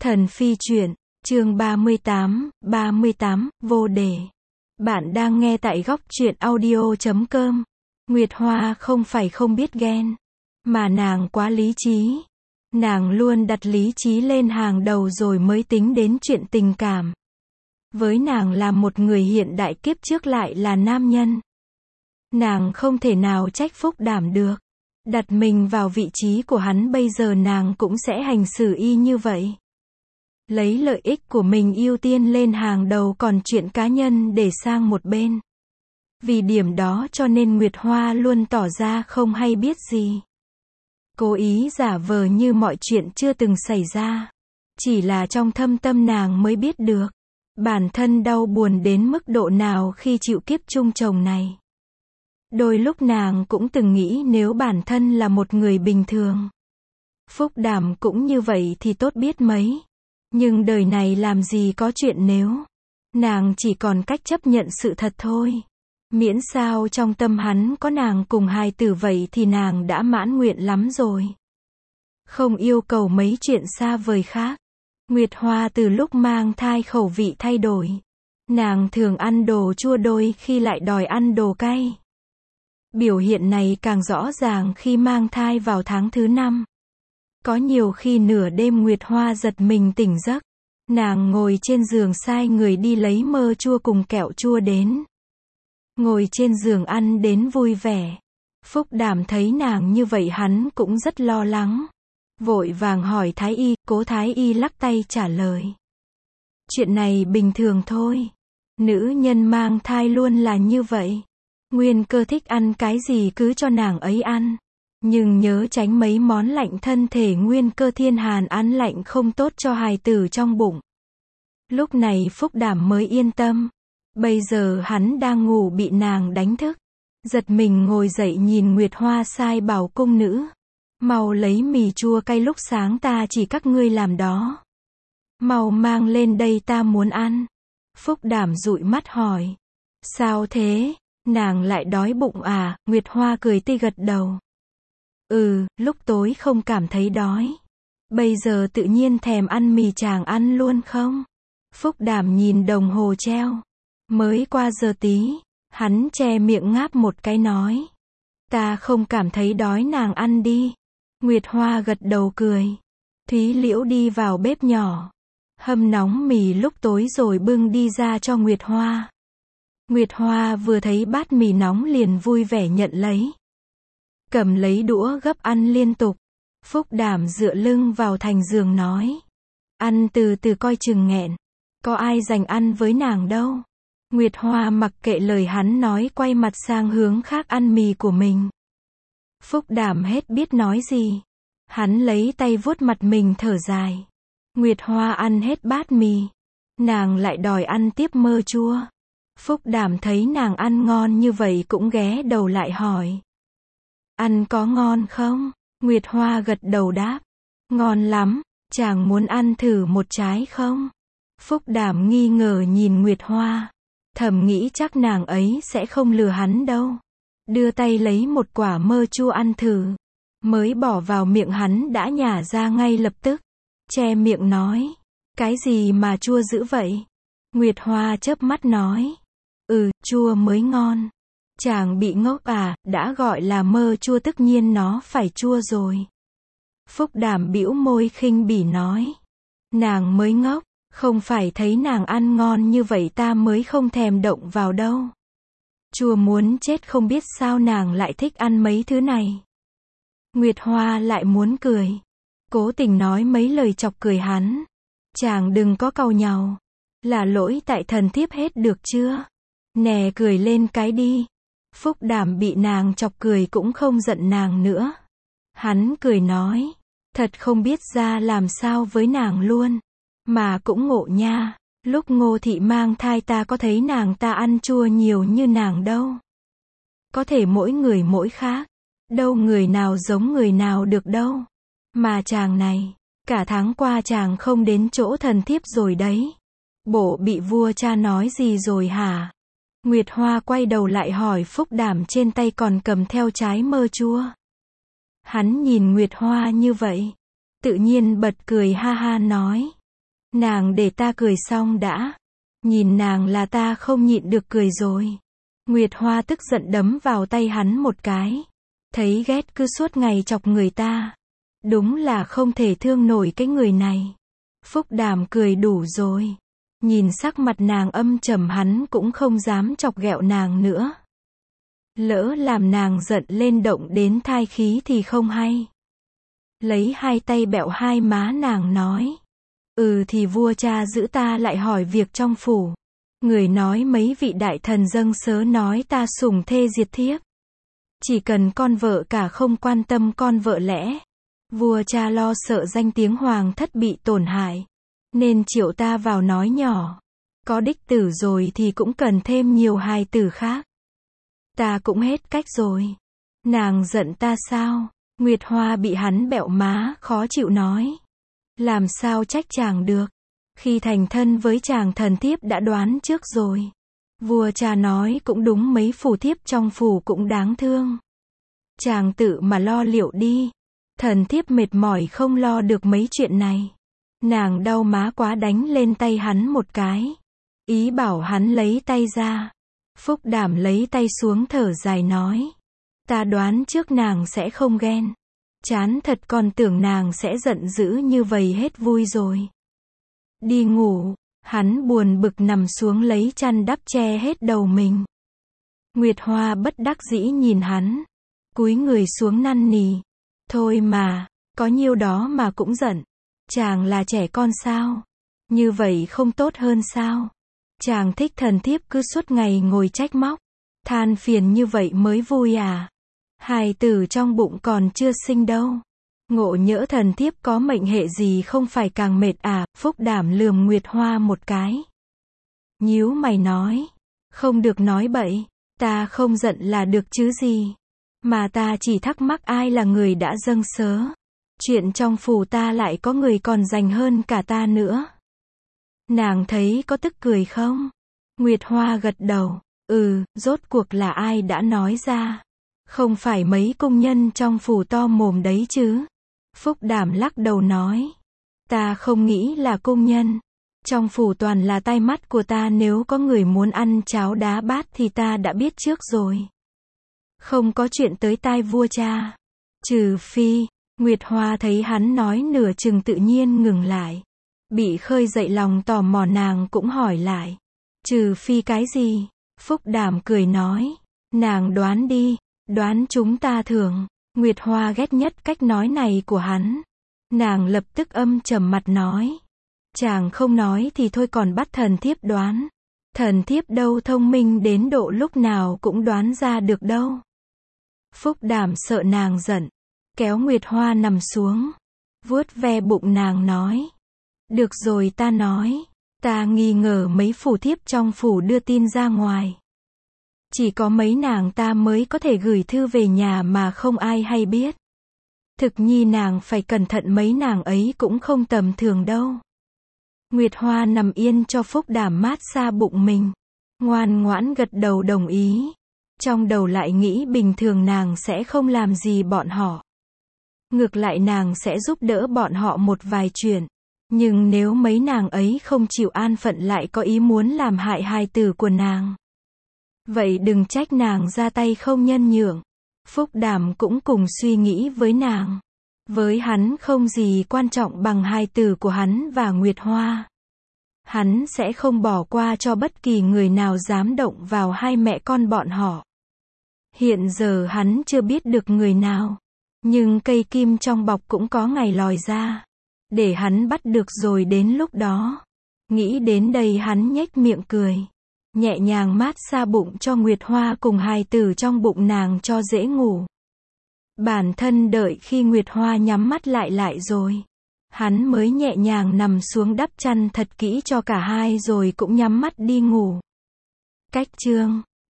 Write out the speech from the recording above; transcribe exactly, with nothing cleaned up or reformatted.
Thần phi truyện, chương ba mươi tám, ba mươi tám, vô đề. Bạn đang nghe tại góc truyện audio chấm com. Nguyệt Hoa không phải không biết ghen, mà nàng quá lý trí. Nàng luôn đặt lý trí lên hàng đầu rồi mới tính đến chuyện tình cảm. Với nàng là một người hiện đại, kiếp trước lại là nam nhân. Nàng không thể nào trách Phúc Đảm được. Đặt mình vào vị trí của hắn bây giờ nàng cũng sẽ hành xử y như vậy. Lấy lợi ích của mình ưu tiên lên hàng đầu, còn chuyện cá nhân để sang một bên. Vì điểm đó cho nên Nguyệt Hoa luôn tỏ ra không hay biết gì. Cố ý giả vờ như mọi chuyện chưa từng xảy ra. Chỉ là trong thâm tâm nàng mới biết được bản thân đau buồn đến mức độ nào khi chịu kiếp chung chồng này. Đôi lúc nàng cũng từng nghĩ nếu bản thân là một người bình thường, Phúc Đảm cũng như vậy thì tốt biết mấy. Nhưng đời này làm gì có chuyện nếu. Nàng chỉ còn cách chấp nhận sự thật thôi. Miễn sao trong tâm hắn có nàng cùng hài tử vậy thì nàng đã mãn nguyện lắm rồi. Không yêu cầu mấy chuyện xa vời khác. Nguyệt Hoa từ lúc mang thai khẩu vị thay đổi. Nàng thường ăn đồ chua, đôi khi lại đòi ăn đồ cay. Biểu hiện này càng rõ ràng khi mang thai vào tháng thứ năm. Có nhiều khi nửa đêm Nguyệt Hoa giật mình tỉnh giấc. Nàng ngồi trên giường sai người đi lấy mơ chua cùng kẹo chua đến. Ngồi trên giường ăn đến vui vẻ. Phúc Đảm thấy nàng như vậy hắn cũng rất lo lắng. Vội vàng hỏi Thái Y, Cố Thái Y lắc tay trả lời. Chuyện này bình thường thôi. Nữ nhân mang thai luôn là như vậy. Nguyên cơ thích ăn cái gì cứ cho nàng ấy ăn. Nhưng nhớ tránh mấy món lạnh, thân thể nguyên cơ thiên hàn ăn lạnh không tốt cho hài tử trong bụng. Lúc này Phúc Đảm mới yên tâm. Bây giờ hắn đang ngủ bị nàng đánh thức. Giật mình ngồi dậy nhìn Nguyệt Hoa sai bảo cung nữ. Mau lấy mì chua cay lúc sáng ta chỉ các ngươi làm đó. Mau mang lên đây ta muốn ăn. Phúc Đảm dụi mắt hỏi. Sao thế? Nàng lại đói bụng à? Nguyệt Hoa cười tươi gật đầu. Ừ, lúc tối không cảm thấy đói. Bây giờ tự nhiên thèm ăn mì, chàng ăn luôn không? Phúc Đảm nhìn đồng hồ treo. Mới qua giờ tí. Hắn che miệng ngáp một cái nói. Ta không cảm thấy đói, nàng ăn đi. Nguyệt Hoa gật đầu cười. Thúy Liễu đi vào bếp nhỏ. Hâm nóng mì lúc tối rồi bưng đi ra cho Nguyệt Hoa. Nguyệt Hoa vừa thấy bát mì nóng liền vui vẻ nhận lấy. Cầm lấy đũa gấp ăn liên tục. Phúc Đảm dựa lưng vào thành giường nói. Ăn từ từ coi chừng nghẹn. Có ai dành ăn với nàng đâu. Nguyệt Hoa mặc kệ lời hắn nói, quay mặt sang hướng khác ăn mì của mình. Phúc Đảm hết biết nói gì. Hắn lấy tay vuốt mặt mình thở dài. Nguyệt Hoa ăn hết bát mì. Nàng lại đòi ăn tiếp mơ chua. Phúc Đảm thấy nàng ăn ngon như vậy cũng ghé đầu lại hỏi. Ăn có ngon không? Nguyệt Hoa gật đầu đáp. Ngon lắm, chàng muốn ăn thử một trái không? Phúc Đảm nghi ngờ nhìn Nguyệt Hoa. Thầm nghĩ chắc nàng ấy sẽ không lừa hắn đâu. Đưa tay lấy một quả mơ chua ăn thử. Mới bỏ vào miệng hắn đã nhả ra ngay lập tức. Che miệng nói. Cái gì mà chua dữ vậy? Nguyệt Hoa chớp mắt nói. Ừ, chua mới ngon. Chàng bị ngốc à, đã gọi là mơ chua tất nhiên nó phải chua rồi. Phúc Đảm bĩu môi khinh bỉ nói. Nàng mới ngốc, không phải thấy nàng ăn ngon như vậy ta mới không thèm động vào đâu. Chua muốn chết, không biết sao nàng lại thích ăn mấy thứ này. Nguyệt Hoa lại muốn cười. Cố tình nói mấy lời chọc cười hắn. Chàng đừng có càu nhàu. Là lỗi tại thần thiếp hết được chưa? Nè cười lên cái đi. Phúc Đảm bị nàng chọc cười cũng không giận nàng nữa. Hắn cười nói. Thật không biết ra làm sao với nàng luôn. Mà cũng ngộ nha. Lúc Ngô thị mang thai ta có thấy nàng ta ăn chua nhiều như nàng đâu. Có thể mỗi người mỗi khác. Đâu người nào giống người nào được đâu. Mà chàng này. Cả tháng qua chàng không đến chỗ thần thiếp rồi đấy. Bộ bị vua cha nói gì rồi hả? Nguyệt Hoa quay đầu lại hỏi Phúc Đảm trên tay còn cầm theo trái mơ chua. Hắn nhìn Nguyệt Hoa như vậy. Tự nhiên bật cười ha ha nói. Nàng để ta cười xong đã. Nhìn nàng là ta không nhịn được cười rồi. Nguyệt Hoa tức giận đấm vào tay hắn một cái. Thấy ghét cứ suốt ngày chọc người ta. Đúng là không thể thương nổi cái người này. Phúc Đàm cười đủ rồi. Nhìn sắc mặt nàng âm trầm hắn cũng không dám chọc ghẹo nàng nữa. Lỡ làm nàng giận lên động đến thai khí thì không hay. Lấy hai tay bẹo hai má nàng nói. Ừ thì vua cha giữ ta lại hỏi việc trong phủ. Người nói mấy vị đại thần dâng sớ nói ta sủng thê diệt thiếp. Chỉ cần con vợ cả không quan tâm con vợ lẽ. Vua cha lo sợ danh tiếng hoàng thất bị tổn hại. Nên triệu ta vào nói nhỏ. Có đích tử rồi thì cũng cần thêm nhiều hài tử khác. Ta cũng hết cách rồi. Nàng giận ta sao? Nguyệt Hoa bị hắn bẹo má, khó chịu nói. Làm sao trách chàng được? Khi thành thân với chàng thần thiếp đã đoán trước rồi. Vua cha nói cũng đúng mấy phù thiếp trong phủ cũng đáng thương. Chàng tự mà lo liệu đi. Thần thiếp mệt mỏi không lo được mấy chuyện này. Nàng đau má quá đánh lên tay hắn một cái. Ý bảo hắn lấy tay ra. Phúc Đàm lấy tay xuống thở dài nói. Ta đoán trước nàng sẽ không ghen. Chán thật còn tưởng nàng sẽ giận dữ như vậy hết vui rồi. Đi ngủ, hắn buồn bực nằm xuống lấy chăn đắp che hết đầu mình. Nguyệt Hoa bất đắc dĩ nhìn hắn. Cúi người xuống năn nỉ. Thôi mà, có nhiêu đó mà cũng giận. Chàng là trẻ con sao? Như vậy không tốt hơn sao? Chàng thích thần thiếp cứ suốt ngày ngồi trách móc. Than phiền như vậy mới vui à? Hài tử trong bụng còn chưa sinh đâu. Ngộ nhỡ thần thiếp có mệnh hệ gì không phải càng mệt à? Phúc Đàm lườm Nguyệt Hoa một cái. Nhíu mày nói. Không được nói bậy. Ta không giận là được chứ gì. Mà ta chỉ thắc mắc ai là người đã dâng sớ. Chuyện trong phủ ta lại có người còn dành hơn cả ta nữa. Nàng thấy có tức cười không? Nguyệt Hoa gật đầu. Ừ, rốt cuộc là ai đã nói ra? Không phải mấy công nhân trong phủ to mồm đấy chứ? Phúc Đàm lắc đầu nói. Ta không nghĩ là công nhân. Trong phủ toàn là tai mắt của ta, nếu có người muốn ăn cháo đá bát thì ta đã biết trước rồi. Không có chuyện tới tai vua cha. Trừ phi, Nguyệt Hoa thấy hắn nói nửa chừng tự nhiên ngừng lại. Bị khơi dậy lòng tò mò nàng cũng hỏi lại. Trừ phi cái gì? Phúc Đàm cười nói. Nàng đoán đi, đoán chúng ta thường. Nguyệt Hoa ghét nhất cách nói này của hắn. Nàng lập tức âm trầm mặt nói. Chàng không nói thì thôi còn bắt thần thiếp đoán. Thần thiếp đâu thông minh đến độ lúc nào cũng đoán ra được đâu. Phúc Đàm sợ nàng giận. Kéo Nguyệt Hoa nằm xuống. Vuốt ve bụng nàng nói. Được rồi ta nói. Ta nghi ngờ mấy phủ thiếp trong phủ đưa tin ra ngoài. Chỉ có mấy nàng ta mới có thể gửi thư về nhà mà không ai hay biết. Thực nhi nàng phải cẩn thận, mấy nàng ấy cũng không tầm thường đâu. Nguyệt Hoa nằm yên cho Phúc Đàm mát xa bụng mình. Ngoan ngoãn gật đầu đồng ý. Trong đầu lại nghĩ bình thường nàng sẽ không làm gì bọn họ. Ngược lại nàng sẽ giúp đỡ bọn họ một vài chuyện. Nhưng nếu mấy nàng ấy không chịu an phận lại có ý muốn làm hại hài tử của nàng. Vậy đừng trách nàng ra tay không nhân nhượng. Phúc Đàm cũng cùng suy nghĩ với nàng. Với hắn không gì quan trọng bằng hài tử của hắn và Nguyệt Hoa. Hắn sẽ không bỏ qua cho bất kỳ người nào dám động vào hai mẹ con bọn họ. Hiện giờ hắn chưa biết được người nào. Nhưng cây kim trong bọc cũng có ngày lòi ra. Để hắn bắt được rồi đến lúc đó. Nghĩ đến đây hắn nhếch miệng cười. Nhẹ nhàng mát xa bụng cho Nguyệt Hoa cùng hài tử trong bụng nàng cho dễ ngủ. Bản thân đợi khi Nguyệt Hoa nhắm mắt lại lại rồi. Hắn mới nhẹ nhàng nằm xuống đắp chăn thật kỹ cho cả hai rồi cũng nhắm mắt đi ngủ. Cách chương